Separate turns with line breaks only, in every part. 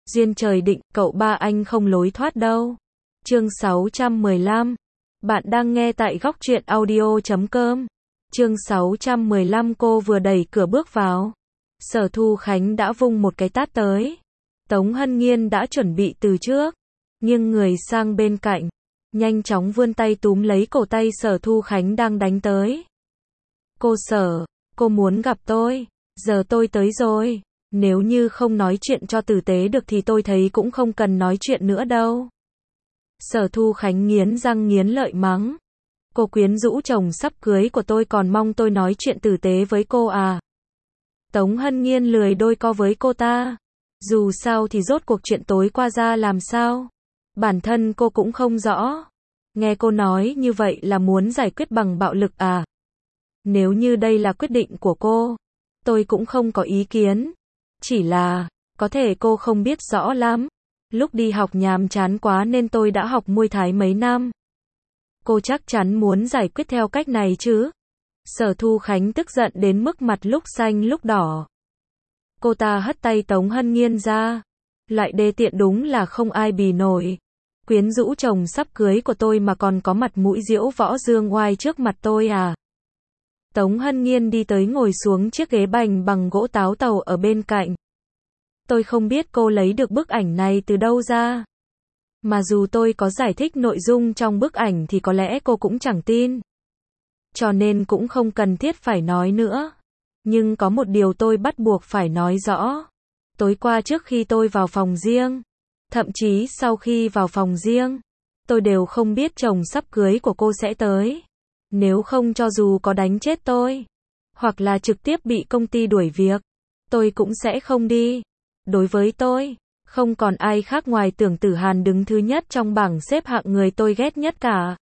Duyên trời định, cậu ba anh không lối thoát đâu. Chương 615. Bạn đang nghe tại góc truyện audio.com. Chương 615. Cô vừa đẩy cửa bước vào, Sở Thu Khánh đã vung một cái tát tới. Tống Hân Nghiên đã chuẩn bị từ trước, nghiêng người sang bên cạnh, nhanh chóng vươn tay túm lấy cổ tay Sở Thu Khánh đang đánh tới. Cô Sở, cô muốn gặp tôi, giờ tôi tới rồi. Nếu như không nói chuyện cho tử tế được thì tôi thấy cũng không cần nói chuyện nữa đâu. Sở Thu Khánh nghiến răng nghiến lợi mắng. Cô quyến rũ chồng sắp cưới của tôi còn mong tôi nói chuyện tử tế với cô à? Tống Hân Nghiên lười đôi co với cô ta. Dù sao thì rốt cuộc chuyện tối qua ra làm sao? Bản thân cô cũng không rõ. Nghe cô nói như vậy là muốn giải quyết bằng bạo lực à? Nếu như đây là quyết định của cô, tôi cũng không có ý kiến. Chỉ là, có thể cô không biết rõ lắm. Lúc đi học nhàm chán quá nên tôi đã học môi Thái mấy năm. Cô chắc chắn muốn giải quyết theo cách này chứ? Sở Thu Khánh tức giận đến mức mặt lúc xanh lúc đỏ. Cô ta hất tay Tống Hân Nghiên ra. Loại đê tiện đúng là không ai bì nổi. Quyến rũ chồng sắp cưới của tôi mà còn có mặt mũi diễu võ dương oai trước mặt tôi à? Tống Hân Nghiên đi tới ngồi xuống chiếc ghế bành bằng gỗ táo tàu ở bên cạnh. Tôi không biết cô lấy được bức ảnh này từ đâu ra. Mà dù tôi có giải thích nội dung trong bức ảnh thì có lẽ cô cũng chẳng tin. Cho nên cũng không cần thiết phải nói nữa. Nhưng có một điều tôi bắt buộc phải nói rõ. Tối qua trước khi tôi vào phòng riêng, thậm chí sau khi vào phòng riêng, tôi đều không biết chồng sắp cưới của cô sẽ tới. Nếu không cho dù có đánh chết tôi, hoặc là trực tiếp bị công ty đuổi việc, tôi cũng sẽ không đi. Đối với tôi, không còn ai khác ngoài Tưởng Tử Hàn đứng thứ nhất trong bảng xếp hạng người tôi ghét nhất cả.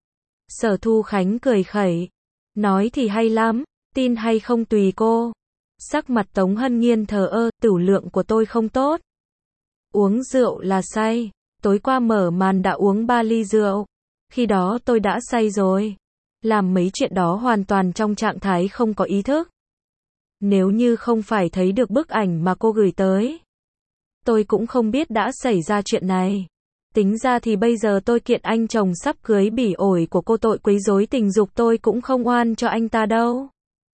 Sở Thu Khánh cười khẩy. Nói thì hay lắm, tin hay không tùy cô. Sắc mặt Tống Hân Nghiên thờ ơ, tửu lượng của tôi không tốt. Uống rượu là say. Tối qua mở màn đã uống 3 ly rượu. Khi đó tôi đã say rồi. Làm mấy chuyện đó hoàn toàn trong trạng thái không có ý thức. Nếu như không phải thấy được bức ảnh mà cô gửi tới, tôi cũng không biết đã xảy ra chuyện này. Tính ra thì bây giờ tôi kiện anh chồng sắp cưới bỉ ổi của cô tội quấy rối tình dục tôi cũng không oan cho anh ta đâu.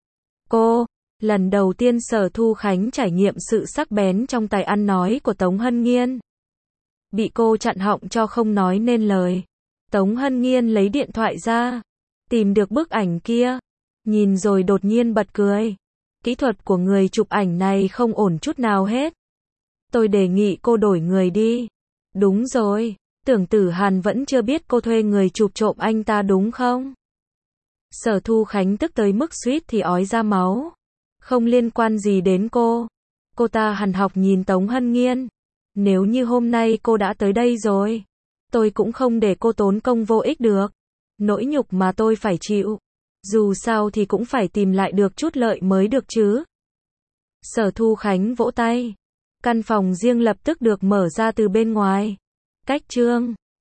Cô, lần đầu tiên Sở Thu Khánh trải nghiệm sự sắc bén trong tài ăn nói của Tống Hân Nghiên. Bị cô chặn họng cho không nói nên lời. Tống Hân Nghiên lấy điện thoại ra, tìm được bức ảnh kia, nhìn rồi đột nhiên bật cười. Kỹ thuật của người chụp ảnh này không ổn chút nào hết. Tôi đề nghị cô đổi người đi. Đúng rồi, Tưởng Tử Hàn vẫn chưa biết cô thuê người chụp trộm anh ta đúng không? Sở Thu Khánh tức tới mức suýt thì ói ra máu. Không liên quan gì đến cô. Cô ta hằn học nhìn Tống Hân Nghiên. Nếu như hôm nay cô đã tới đây rồi, tôi cũng không để cô tốn công vô ích được. Nỗi nhục mà tôi phải chịu, dù sao thì cũng phải tìm lại được chút lợi mới được chứ. Sở Thu Khánh vỗ tay. Căn phòng riêng lập tức được mở ra từ bên ngoài. Cách chương